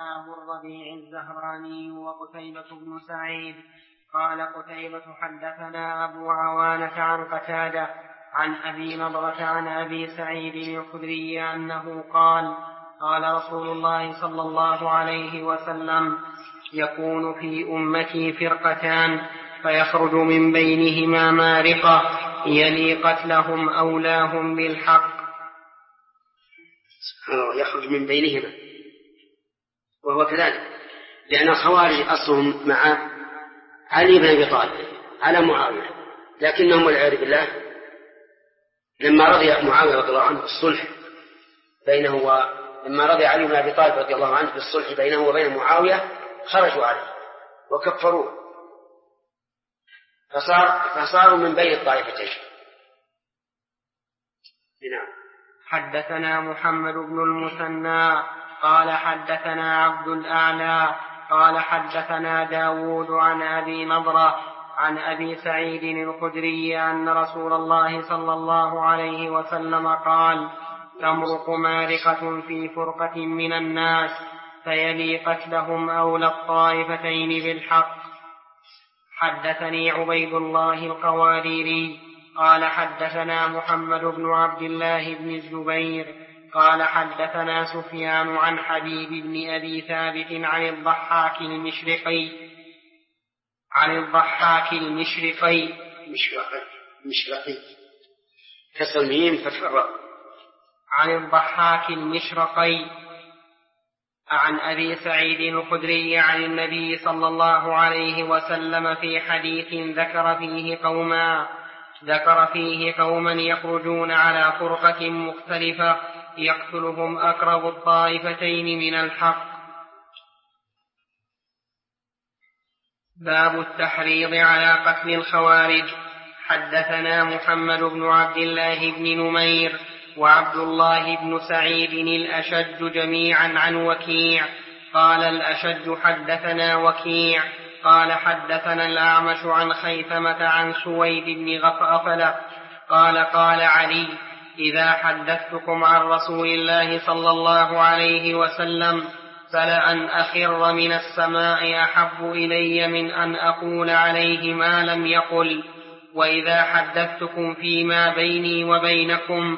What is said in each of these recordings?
أبو الربيع الزهراني وقتيبة بن سعيد قال قتيبة حدثنا أبو عوانة عن قتادة عن أبي نضرة عن أبي سعيد الخدري أنه قال قال رسول الله صلى الله عليه وسلم يكون في أمتي فرقتان فيخرج من بينهما مارقة يلي قتلهم أولاهم بالحق. يخرج من بينهما، وهو كذلك، لأن الخوارج أصلهم مع علي بن أبي طالب على معاوية، لكنهم والعياذ بالله لما رضي معاوية رضي الله عنه بالصلح بينه لما رضي علي بن أبي طالب رضي الله عنه بالصلح بينه وبين معاوية خرجوا عليه وكفروه، فصاروا من بين الطائفتين. نعم. حدثنا محمد بن المثنى قال حدثنا عبد الأعلى قال حدثنا داود عن أبي نضرة عن أبي سعيد الخدري أن رسول الله صلى الله عليه وسلم قال تمرق مارقة في فرقة من الناس فيلي قتلهم أولى الطائفتين بالحق. حدثني عبيد الله القواريري قال حدثنا محمد بن عبد الله بن الزبير قال حدثنا سفيان عن حبيب بن أبي ثابت عن الضحاك المشرقي كسر الميم فتح الراء عن الضحاك المشرقي عن أبي سعيد الخدري عن النبي صلى الله عليه وسلم في حديث ذكر فيه قوما يخرجون على فرقة مختلفة يقتلهم أقرب الطائفتين من الحق. باب التحريض على قتل الخوارج. حدثنا محمد بن عبد الله بن نمير وعبد الله بن سعيد الأشج جميعا عن وكيع قال الأشج حدثنا وكيع قال حدثنا الأعمش عن خيثمة عن سويد بن غفلة قال علي إذا حدثتكم عن رسول الله صلى الله عليه وسلم فلأن أخر من السماء أحب إلي من أن أقول عليه ما لم يقل، وإذا حدثتكم فيما بيني وبينكم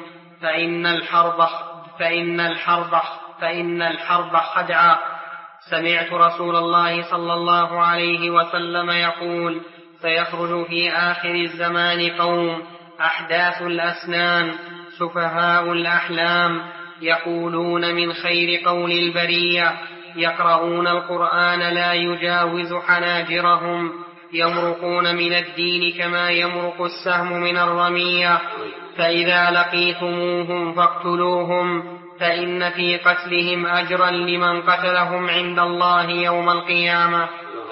فإن الحرب خدعة. سمعت رسول الله صلى الله عليه وسلم يقول سيخرج في آخر الزمان قوم أحداث الأسنان سفهاء الأحلام يقولون من خير قول البرية يقرؤون القرآن لا يجاوز حناجرهم يمرقون من الدين كما يمرق السهم من الرمية فإذا لقيتموهم فاقتلوهم فإن في قتلهم أجرا لمن قتلهم عند الله يوم القيامة.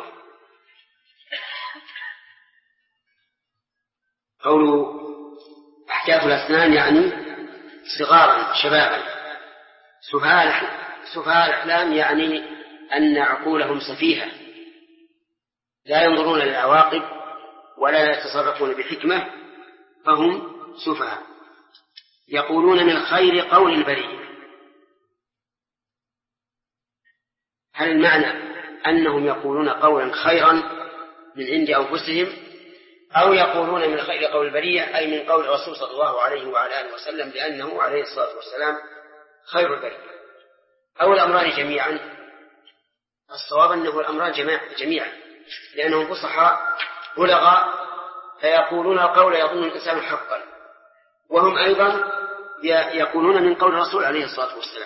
قول أحداث الأسنان يعني صغارا شبابا، سفهاء الأحلام يعني أن عقولهم سفيهة لا ينظرون للعواقب ولا يتصرفون بحكمة فهم سفهاء يقولون من خير قول البرية. هل المعنى أنهم يقولون قولا خيرا من عند أنفسهم أو يقولون من خير قول البرية أي من قول الرسول صلى الله عليه وعلى آله وسلم لأنه عليه الصلاة والسلام خير البرية أو الأمران جميعا؟ الصواب أنه الأمران جميعا لأنهم فصحاء بلغاء فيقولون القول يظن الإنسان حقا وهم أيضا يقولون من قول الرسول عليه الصلاة والسلام.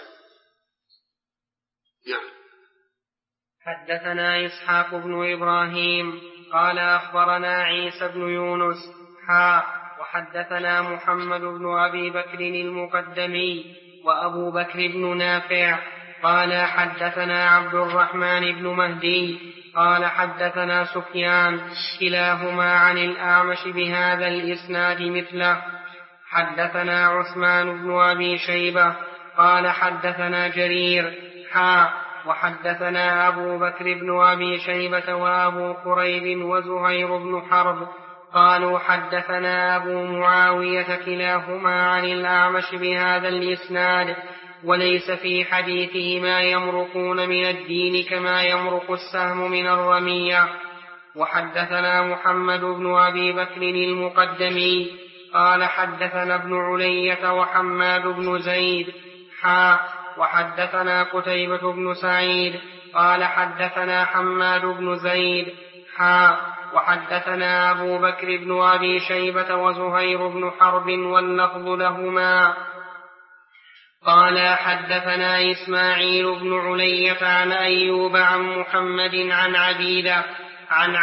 نعم. حدثنا إسحاق بن إبراهيم قال أخبرنا عيسى بن يونس وحدثنا محمد بن أبي بكر المقدمي وأبو بكر بن نافع قال حدثنا عبد الرحمن بن مهدي قال حدثنا سفيان كلاهما عن الأعمش بهذا الإسناد مثله. حدثنا عثمان بن أبي شيبة قال حدثنا جرير وحدثنا أبو بكر بن أبي شيبة وأبو قريب وزهير بن حرب قالوا حدثنا أبو معاوية كلاهما عن الأعمش بهذا الإسناد وليس في حديثهما يمرقون من الدين كما يمرق السهم من الرمية. وحدثنا محمد بن أبي بكر المقدمي قال حدثنا ابن علية وحماد بن زيد وحدثنا قتيبة بن سعيد قال حدثنا حماد بن زيد وحدثنا أبو بكر بن أبي شيبة وزهير بن حرب واللفظ لهما قال حدثنا إسماعيل بن علية عن أيوب عن محمد عن عبيدة عن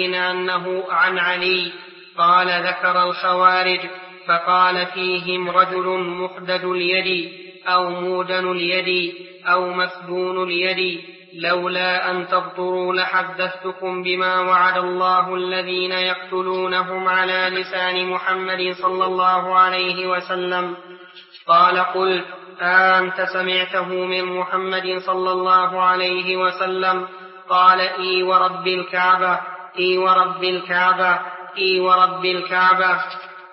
علي قال ذكر الخوارج فقال فيهم رجل مخدد اليد أو مودن اليد أو مسدون اليد لولا أن تبطروا لحدثتكم بما وعد الله الذين يقتلونهم على لسان محمد صلى الله عليه وسلم. قال قلت أنت سمعته من محمد صلى الله عليه وسلم؟ قال إي ورب الكعبة إي ورب الكعبة إي ورب الكعبة.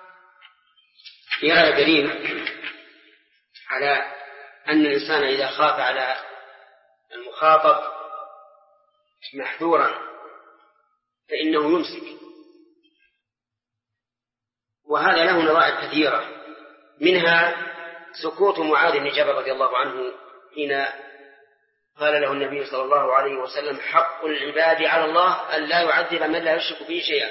في هذا دليل على أن الإنسان إذا خاف على المخاطب محذورا فإنه يمسك، وهذا له نظائر كثيرة، منها سكوت معاذ بن جبل رضي الله عنه حين قال له النبي صلى الله عليه وسلم حق العباد على الله أن لا يعذب من لا يشرك به شيئا.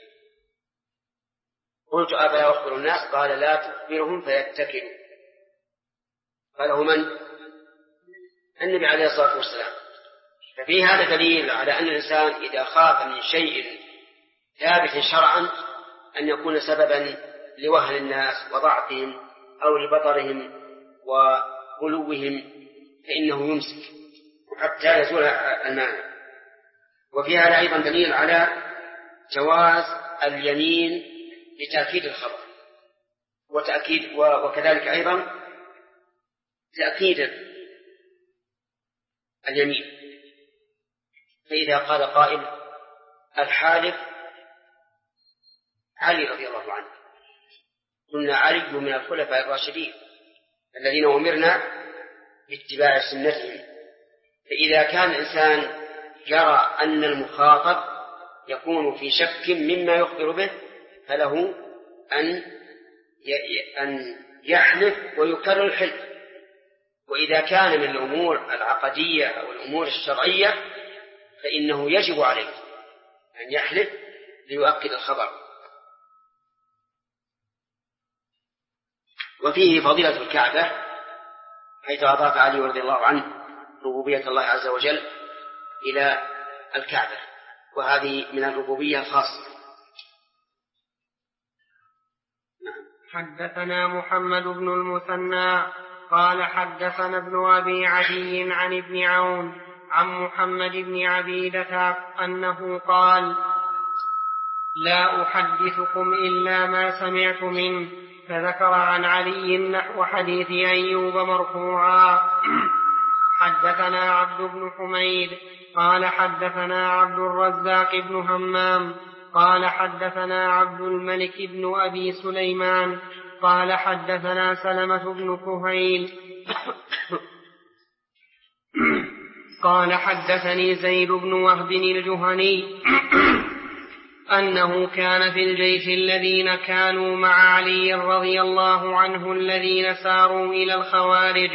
قلت أفلا أخبر الناس؟ قال لا تخبرهم فيتكلوا. قاله من؟ النبي عليه الصلاة والسلام. ففي هذا دليل على أن الإنسان إذا خاف من شيء ثابت شرعا أن يكون سببا لوهن الناس وضعفهم أو لبطرهم وغلوهم فإنه يمسك حتى يزول المانع. وفي هذا أيضا دليل على جواز اليمين لتأكيد الخبر وكذلك أيضا تأكيد اليمين. فإذا قال قائل الحالف علي رضي الله عنه، قلنا علي من الخلفاء الراشدين الذين أمرنا باتباع سنتهم. فإذا كان الإنسان يرى أن المخاطب يكون في شك مما يخبر به فله أن يحلف ويكرر الحلف. وإذا كان من الأمور العقدية أو الأمور الشرعية فإنه يجب عليه أن يحلف ليؤكد الخبر. وفيه فضيلة الكعبة حيث أضاف علي رضي الله عنه ربوبية الله عز وجل إلى الكعبة، وهذه من الربوبية الخاصة. حدثنا محمد بن المثنى قال حدثنا ابن أبي عدي عن ابن عون عن محمد بن عبيدة أنه قال لا أحدثكم إلا ما سمعت منه، فذكر عن علي نحو حديث أيوب مرفوعا. حدثنا عبد بن حميد قال حدثنا عبد الرزاق بن همام قال حدثنا عبد الملك بن أبي سليمان قال حدثنا سلمة بن كهيل قال حدثني زيد بن وهب الجهني أنه كان في الجيش الذين كانوا مع علي رضي الله عنه الذين ساروا إلى الخوارج،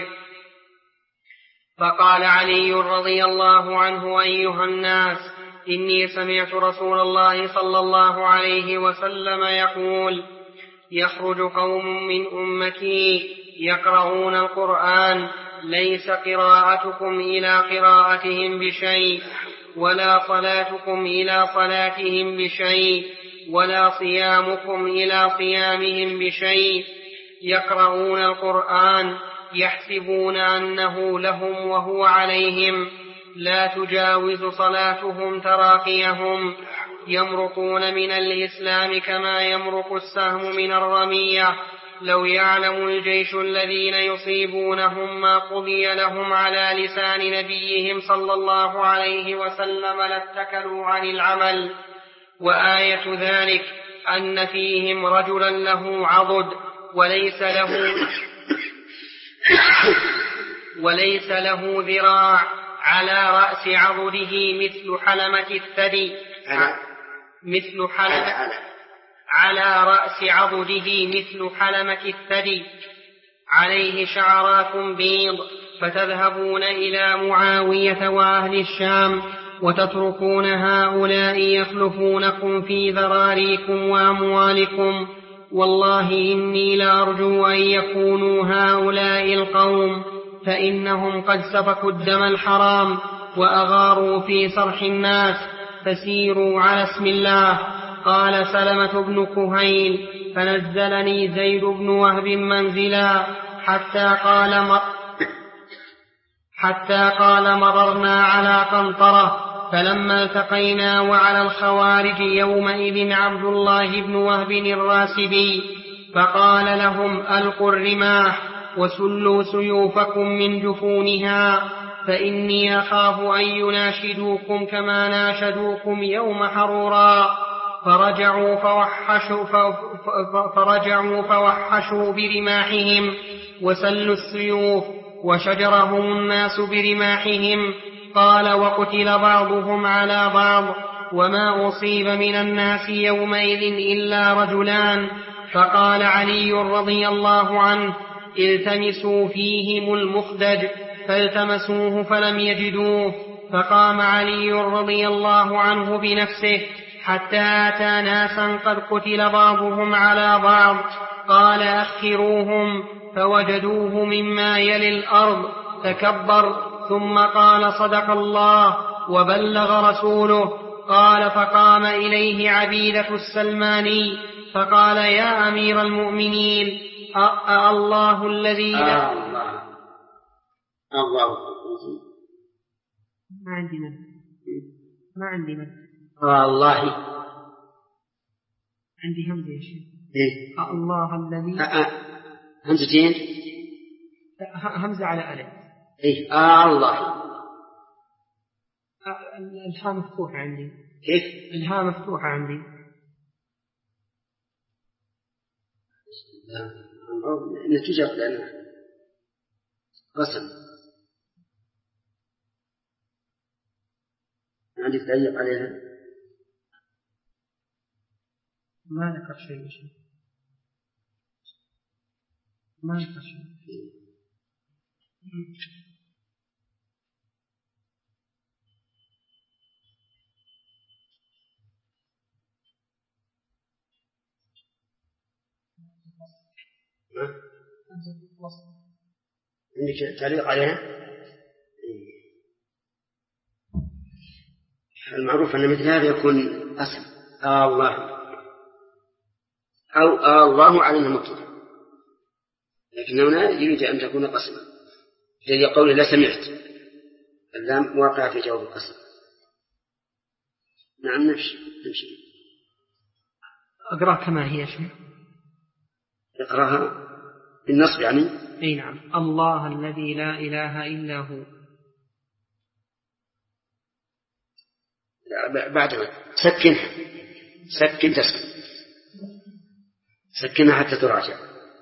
فقال علي رضي الله عنه أيها الناس إني سمعت رسول الله صلى الله عليه وسلم يقول يخرج قوم من أمتي يقرؤون القرآن ليس قراءتكم إلى قراءتهم بشيء ولا صلاتكم إلى صلاتهم بشيء ولا صيامكم إلى صيامهم بشيء، يقرؤون القرآن يحسبون أنه لهم وهو عليهم، لا تجاوز صلاتهم تراقيهم، يمرقون من الإسلام كما يمرق السهم من الرمية، لو يعلم الجيش الذين يصيبونهم ما قضي لهم على لسان نبيهم صلى الله عليه وسلم لاتكلوا عن العمل. وآية ذلك أن فيهم رجلا له عضد وليس له وليس له ذراع، على رأس عضده مثل حلمة الثدي، على رأس عضده مثل حلمة الثدي، عليه شعرات بيض، فتذهبون إلى معاوية وأهل الشام، وتتركون هؤلاء يخلفونكم في ذراريكم وأموالكم. والله إني لأرجو أن يكونوا هؤلاء القوم، فإنهم قد سفكوا الدم الحرام وأغاروا في صرح الناس، فسيروا على اسم الله. قال سلمة بن كهيل: فنزلني زيد بن وهب منزلا حتى قال مررنا على قنطرة، فلما التقينا وعلى الخوارج يومئذ عبد الله بن وهب الراسبي، فقال لهم: ألقوا الرماح وسلوا سيوفكم من جفونها، فإني أخاف أن يناشدوكم كما ناشدوكم يوم حرورا. فرجعوا فوحشوا برماحهم وسلوا السيوف، وشجرهم الناس برماحهم. قال: وقتل بعضهم على بعض، وما أصيب من الناس يومئذ إلا رجلان. فقال علي رضي الله عنه: التمسوا فيهم المخدج، فالتمسوه فلم يجدوه، فقام علي رضي الله عنه بنفسه حتى أتى ناسا قد قتل بعضهم على بعض، قال: أخروهم، فوجدوه مما يلي الأرض، تكبر، ثم قال: صدق الله وبلغ رسوله. قال: فقام إليه عبيدة السلماني فقال: يا أمير المؤمنين، الله الذي لا الله ما عندنا الله عندي همزة يا شيخ. الله الذي همزتين، همزة على ألف. الله الهاء مفتوحة عندي. كيف؟ الهاء مفتوحة عندي. نتيجة لأنها قسم عندك تعليق عليها؟ ما ذكر شيء. ما ذكر شيء. عندك تعليق عليها؟ المعروف أن مثل هذا يكون أسم الله أو الله على المطلق، لكن هنا يريد أن تكون قسما، الذي قوله لا سمعت، اللام واقع في جواب القسم. نعم نمشي. أقرأ كما هي شيء. اقرأها بالنصب يعني. أي نعم. الله الذي لا إله إلا هو. بعدها سكن تسكن، سكنها حتى تراجع.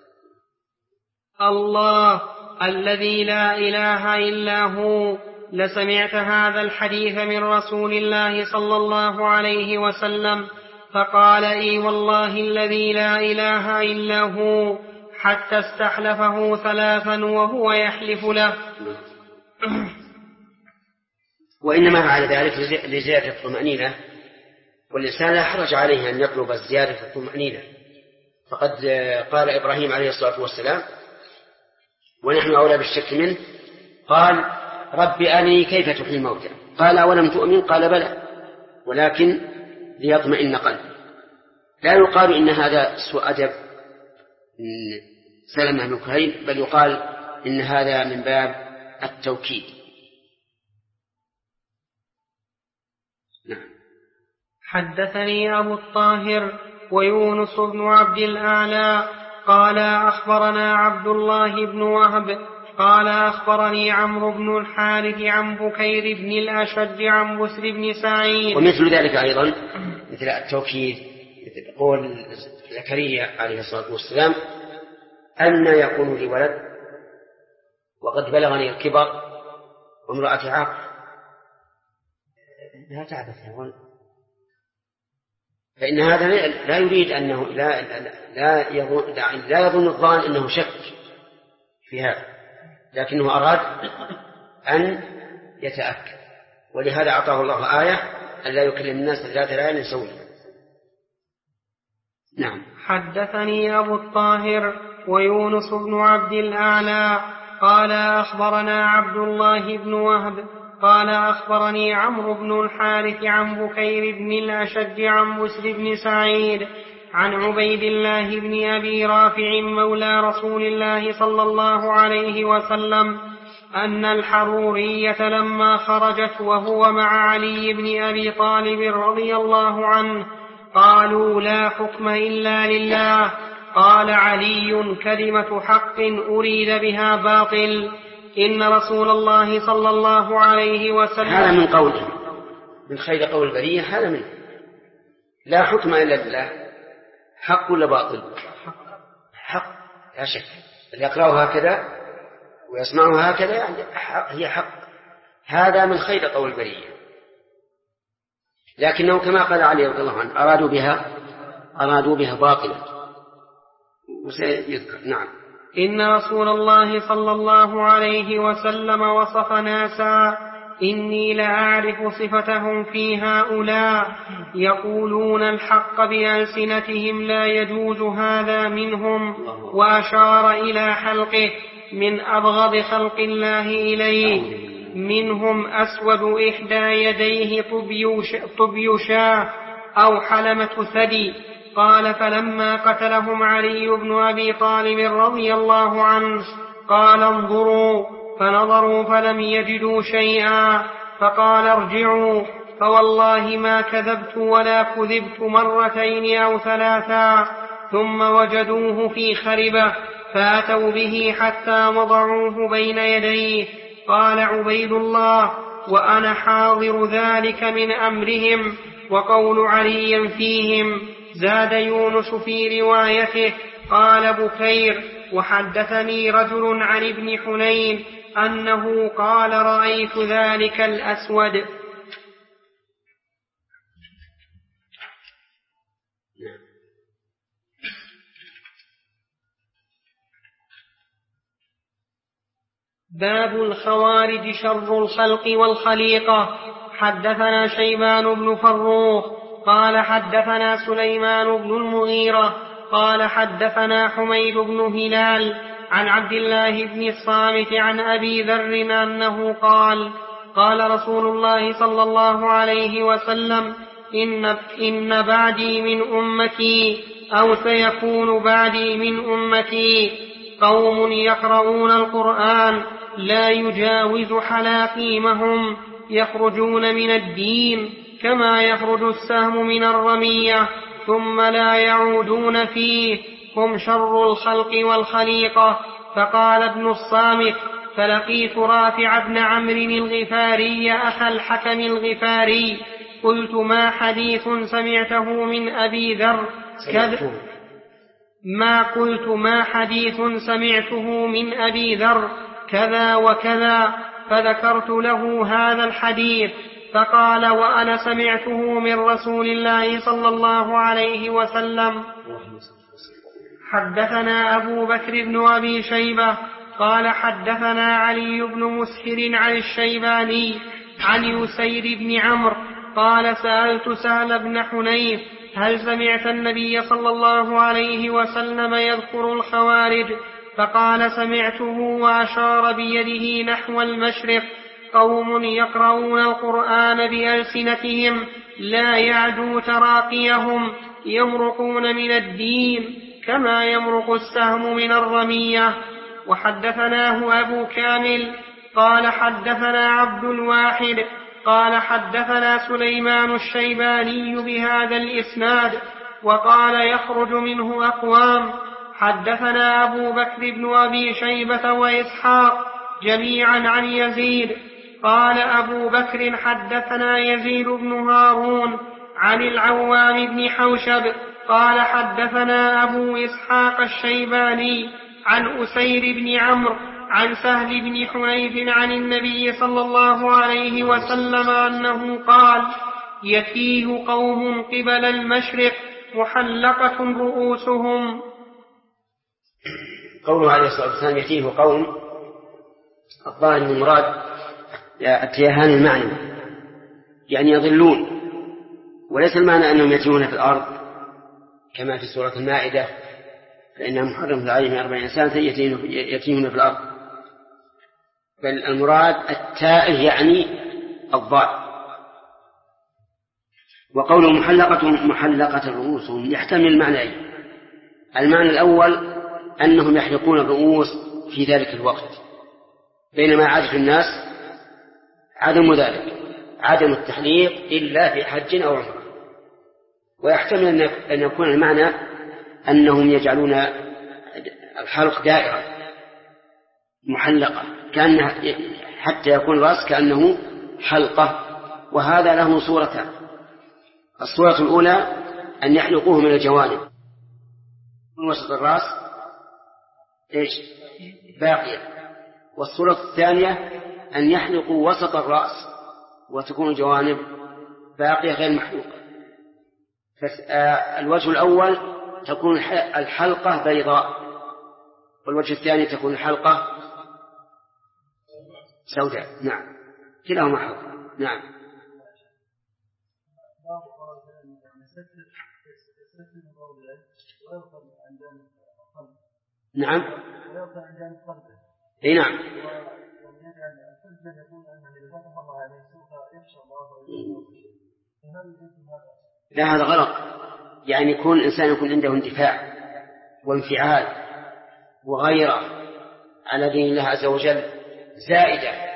الله الذي لا إله إلا هو. لسمعت هذا الحديث من رسول الله صلى الله عليه وسلم، فقال: إي والله الذي لا إله إلا هو، حتى استحلفه 3 وهو يحلف له. وإنما على ذلك لزيادة الطمأنينة، والإنسان لا حرج عليه أن يطلب زيادة الطمأنينة، فقد قال إبراهيم عليه الصلاة والسلام ونحن أولى بالشك منه، قال: رب أرني كيف تحيي الموتى، قال: أولم تؤمن؟ قال: بلى، ولكن ليطمئن قلبي. لا يقال إن هذا سوء أدب سلمة بن كهيل، بل يقال إن هذا من باب التوكيد. نعم. حدثني أبو الطاهر ويونس بن عبد الأعلى قال: أخبرنا عبد الله بن وهب قال: أخبرني عمرو بن الحارث عن بكير بن الأشج عن بسر بن سعيد. ومثل ذلك أيضا مثل التوكيد، مثل قول زكريا عليه الصلاة والسلام: أن يكون لي ولد وقد بلغني الكبر وامرأتي عاقر، لا تعبث فإن هذا لا يريد أنه لا يظن الظان أنه شك في هذا، لكنه أراد أن يتأكد، ولهذا أعطاه الله آية أن لا يكلم الناس ذات ليل سويا. نعم. حدثني أبو الطاهر ويونس بن عبد الأعلى قال أخبرنا عبد الله بن وهب قال أخبرني عمرو بن الحارث عن بكير بن الأشج عن بسر بن سعيد عن عبيد الله بن أبي رافع مولى رسول الله صلى الله عليه وسلم أن الحرورية لما خرجت وهو مع علي بن أبي طالب رضي الله عنه قالوا لا حكم إلا لله. قال علي كلمة حق أريد بها باطل. إن رسول الله صلى الله عليه وسلم هذا من قوله من خير قول البرية، هذا منه لا حكم إلا لله. حق ولا باطل؟ حق لا شك، اللي يقرأه هكذا ويسمعه هكذا يعني هي حق، هذا من خير قول البرية. لكنه كما قال علي رضي الله عنه أرادوا بها باطلا وسيذكر. نعم. إن رسول الله صلى الله عليه وسلم وصف ناسا إني لأعرف صفتهم في هؤلاء يقولون الحق بألسنتهم لا يجوز هذا منهم، وأشار إلى حلقه من أبغض خلق الله إليه، منهم أسود إحدى يديه طبي شاه أو حلمة ثدي. قال فلما قتلهم علي بن أبي طالب رضي الله عنه قال انظروا، فنظروا فلم يجدوا شيئا، فقال ارجعوا، فوالله ما كذبت ولا كذبت مرتين أو ثلاثا. ثم وجدوه في خربة فأتوا به حتى وضعوه بين يديه. قال عبيد الله وأنا حاضر ذلك من أمرهم. وقول علي فيهم. زاد يونس في روايته قال بكير وحدثني رجل عن ابن حنين أنه قال رأيت ذلك الأسود. باب الخوارج شر الخلق والخليقة. حدثنا شيبان بن فروخ قال حدثنا سليمان بن المغيرة قال حدثنا حميد بن هلال عن عبد الله بن الصامت عن أبي ذر أنه قال قال رسول الله صلى الله عليه وسلم إن بعدي من أمتي أو سيكون بعدي من أمتي قوم يقرؤون القرآن لا يجاوز حلاقيمهم يخرجون من الدين كما يخرج السهم من الرمية ثم لا يعودون فيه، هم شر الخلق والخليقة. فقال ابن الصامت فلقيت رافع بن عمرو الغفاري أخا الحكم الغفاري قلت ما حديث سمعته من أبي ذر ما حديث سمعته من أبي ذر كذا وكذا، فذكرت له هذا الحديث فقال وأنا سمعته من رسول الله صلى الله عليه وسلم. حدثنا أبو بكر بن أبي شيبة قال حدثنا علي بن مسهر عن الشيباني عن يسير بن عمرو قال سألت سهل بن حنيف هل سمعت النبي صلى الله عليه وسلم يذكر الخوارج؟ فقال سمعته وأشار بيده نحو المشرق قوم يقرؤون القرآن بألسنتهم لا يعدو تراقيهم يمرقون من الدين كما يمرق السهم من الرمية. وحدثناه أبو كامل قال حدثنا عبد الواحد قال حدثنا سليمان الشيباني بهذا الإسناد وقال يخرج منه أقوام. حدثنا أبو بكر بن أبي شيبة وإسحاق جميعا عن يزيد قال أبو بكر حدثنا يزيد بن هارون عن العوام بن حوشب قال حدثنا أبو إسحاق الشيباني عن أسير بن عمرو عن سهل بن حنيف عن النبي صلى الله عليه وسلم أنه قال: يتيه قوم قبل المشرق محلقة رؤوسهم. قوله عليه الصلاة والسلام يتيه قوم، الظاهر من المراد التيهان المعنى، يعني يضلون، وليس المعنى أنهم يتيهون في الأرض كما في سورة المائدة فإنهم حرمت عليهم 40 سنة يتيهون في الأرض، بل المراد التائه يعني الضال. وقوله محلقة رؤوسهم يحتمل المعنيين. المعنى الأول أنهم يحلقون الرؤوس في ذلك الوقت، بينما عادة الناس عدم ذلك، عدم التحليق إلا في حج أو عمرة. ويحتمل أن يكون المعنى أنهم يجعلون الحلق دائرة محلقة كأنه حتى يكون الرأس كأنه حلقة، وهذا له صورتان. الصورة الأولى أن يحلقوه من الجوانب من وسط الرأس باقية، والصورة الثانية أن يحلقوا وسط الرأس وتكون الجوانب باقية غير محلوقة. فالوجه الأول تكون الحلقة بيضاء، والوجه الثاني تكون الحلقة سوداء. نعم، كلاهما حلقة. نعم. نعم. اي نعم. لا، هذا غلط. يعني يكون الإنسان يكون عنده اندفاع وانفعال وغيرة على دين الله عز وجل زائدة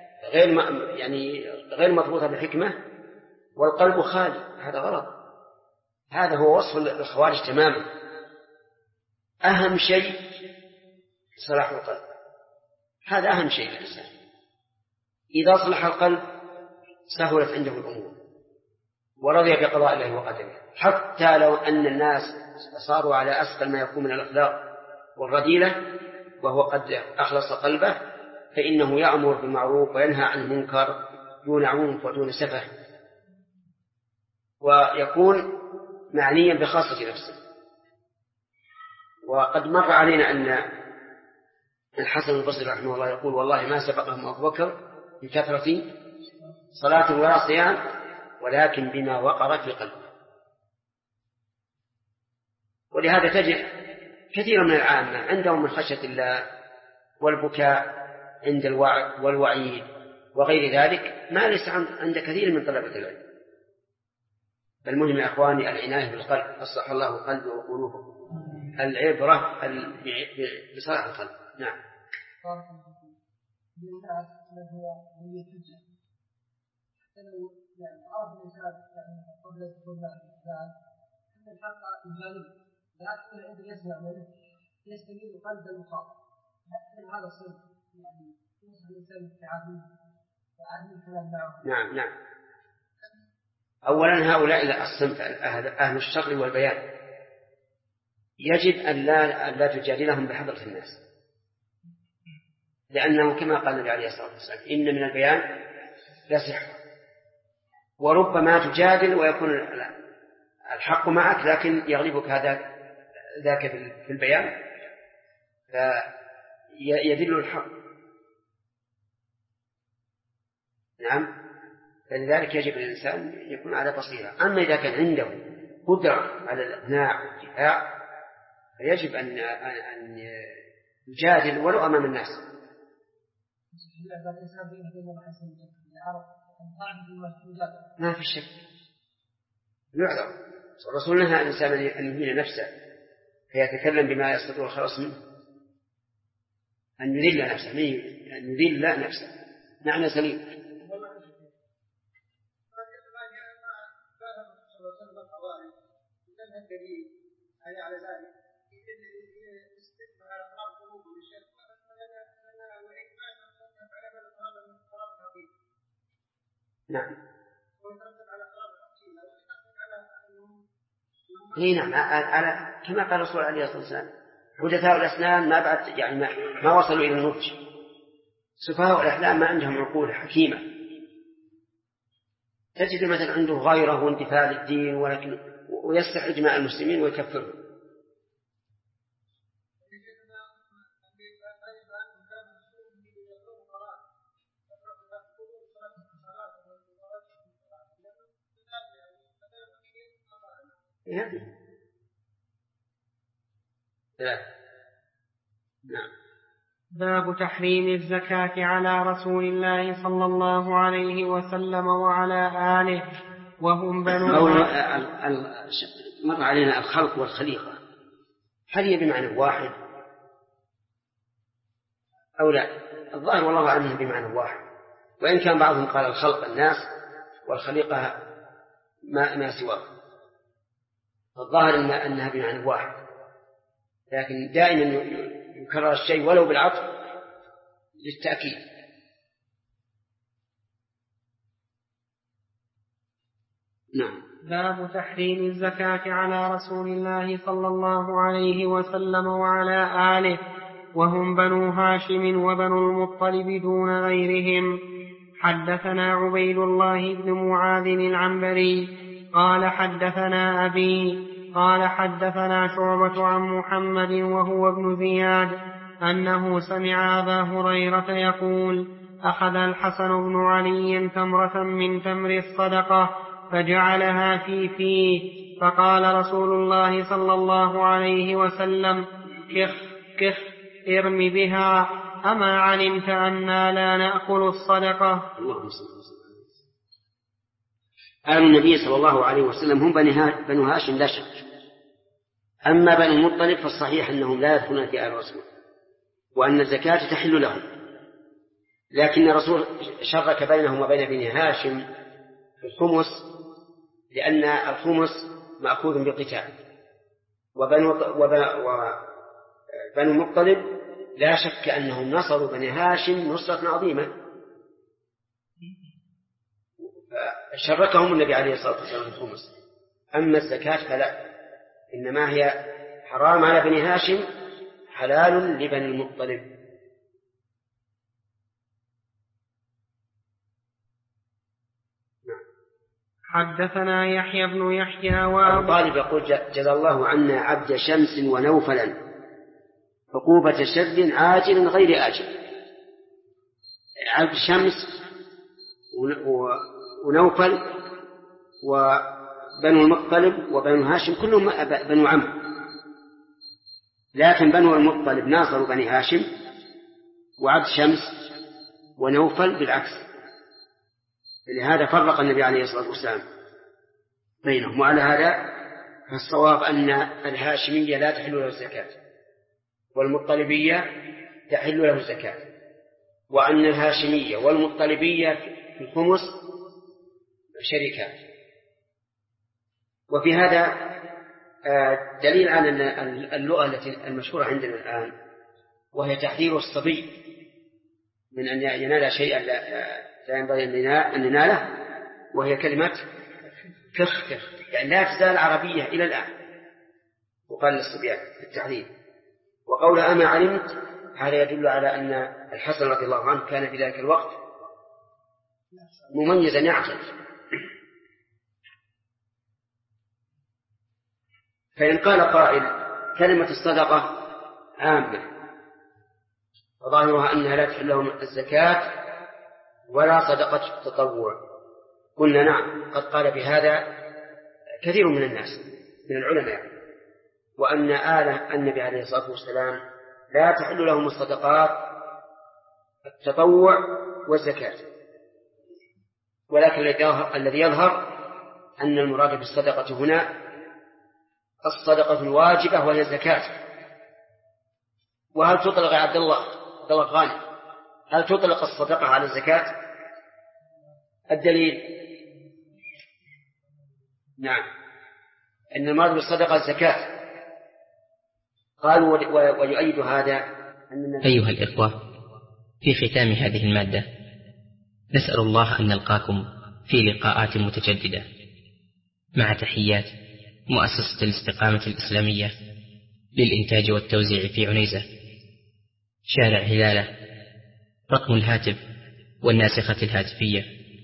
غير مضبوطة بحكمة، والقلب خالي، هذا غلط. هذا هو وصف الخوارج تماما. أهم شيء صلاح القلب، هذا أهم شيء للإنسان. إذا صلح القلب سهلت عنده الأمور ورضي بقضاء الله وقدره، حتى لو أن الناس صاروا على أسفل ما يكون من الأخلاق والرذيلة وهو قد أخلص قلبه، فإنه يأمر بالمعروف وينهى عن المنكر دون عنف ودون سفه، ويكون معنيا بخاصة نفسه. وقد مر علينا أن الحسن البصري رحمه الله يقول: والله ما سبقهم أبو بكر بكثرة صلاة ولا صيام، ولكن بما وقر في قلبه. ولهذا تجد كثيرا من العامة عندهم من خشية الله والبكاء عند الوعد والوعيد وغير ذلك ما ليس عند كثير من طلبة العلم. فالمهم يا أخواني العناية بالقلب، أصلح الله قلبه وقلوبه، العبرة بصلاح القلب. نعم. عرف الإنسان قبل الدخول مع الإنسان أن الحق الجانب لكن عند يسمع منه يستميل قلب المخاطب، لكن هذا صدق يوصل الإنسان بالتعامل وعدم الكلام معه. نعم. أولا هؤلاء الصنف أهل الشر والبيان يجب أن لا تجادلهم بحضرة الناس، لأنه كما قال النبي عليه الصلاة والسلام: إن من البيان لا سحر. وربما تجادل ويكون الحق معك لكن يغلبك ذاك في البيان فيدل الحق. نعم. فلذلك يجب الإنسان يكون على بصيرة. أما إذا كان عنده قدرة على الإقناع والدفاع فيجب أن يجادل ولو أمام الناس. ما في شك يعذر. الرسول نهى الإنسان أن يهين نفسه فيتكلم بما يستطيع الخلاص منه، أن يذل نفسه، أن يذل نفسه. معنى سليم. نعم. نعم. على كما قال الرسول عليه الصلاة والسلام: حدثاء الأسنان ما بعد ما وصلوا إلى النضج. سفهاء الأحلام ما عندهم عقول حكيمة، تجد مثلا عنده غيره واندفاع للدين ولكن ويستحق دماء المسلمين ويكفرهم. نعم. باب تحريم الزكاة على رسول الله صلى الله عليه وسلم وعلى آله وهم بنو. مر علينا الخلق والخليقة، هل هي بمعنى واحد أو لا؟ الظاهر والله أعلم بمعنى واحد، وإن كان بعضهم قال الخلق الناس والخليقة ما سواه، الظاهر أنها بمعنى واحد، لكن دائما يكرر الشيء ولو بالعطف للتأكيد. نعم. باب تحريم الزكاة على رسول الله صلى الله عليه وسلم وعلى آله وهم بنو هاشم وبنو المطلب دون غيرهم. حدثنا عبيد الله بن معاذ العنبري قال حدثنا أبي قال حدثنا شعبة عن محمد وهو ابن زياد أنه سمع أبا هريرة يقول: أخذ الحسن بن علي تمرة من تمر الصدقة فجعلها في فيه، فقال رسول الله صلى الله عليه وسلم: كخ كخ ارم بها، أما علمت أننا لا نأكل الصدقة؟ آل النبي صلى الله عليه وسلم هم بنو هاشم لا شك، أما بنو المطلب فالصحيح أنهم لا يدخلون في آل الرسول، وأن الزكاة تحل لهم، لكن الرسول شرك بينهم وبين بني هاشم في الخمس، لأن الخمس مأخوذ بالقتال، وبنو المطلب لا شك أنهم نصروا بني هاشم نصرة عظيمة، شركهم النبي عليه الصلاة والسلام في الخمس. أما الزكاة فلا، إنما هي حرام على بني هاشم حلال لبني المطلب. حدثنا يحيى بن يحيى وأبو طالب يقول: جزى الله عنا عبد شمس ونوفلا عقوبة شر عاجل غير آجل. عبد شمس ونوفل وبنو المطلب وبنو هاشم كلهم بنو عم، لكن بنو المطلب ناصروا بني هاشم، وعبد شمس ونوفل بالعكس، لهذا فرق النبي عليه الصلاة والسلام بينهم. وعلى هذا فالصواب أن الهاشمية لا تحل له الزكاة، والمطلبية تحل له الزكاة، وأن الهاشمية والمطلبية في الخمس شركات. وفي هذا دليل على اللغة التي المشهورة عندنا الآن، وهي تحذير الصبي من أن ينال شيئا لا ينبغي أن يناله، وهي كلمة كخ كخ، يعني لا تزال عربية إلى الآن وقال للصبيان التحذير. وقول أما علمت هذا يدل على أن الحسن رضي الله عنه كان في ذلك الوقت مميزا يعقل. فإن قال قائل كلمة الصدقة عامة وظاهرها أنها لا تحل لهم الزكاة ولا صدقة التطوع، قلنا نعم، قد قال بهذا كثير من الناس من العلماء، وأن آل النبي عليه الصلاة والسلام لا تحل لهم الصدقات التطوع والزكاة، ولكن الذي يظهر أن المراد بالصدقة هنا الصدقة الواجبة وهي الزكاة. وهل تطلق يا عبد الله غانم، هل تطلق الصدقة على الزكاة؟ الدليل نعم، أن المراد بالصدقة الزكاة. قالوا ويؤيد هذا أن أيها الإخوة، في ختام هذه المادة نسأل الله أن نلقاكم في لقاءات متجددة، مع تحيات مؤسسة الاستقامة الإسلامية للإنتاج والتوزيع في عنيزة، شارع هلالة، رقم الهاتف والناسخة الهاتفية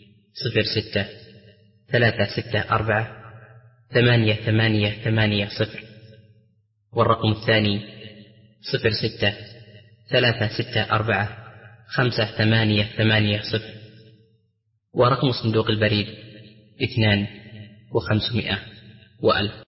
06-364-8880، والرقم الثاني 06-364-5880، ورقم صندوق البريد 2500 و1000.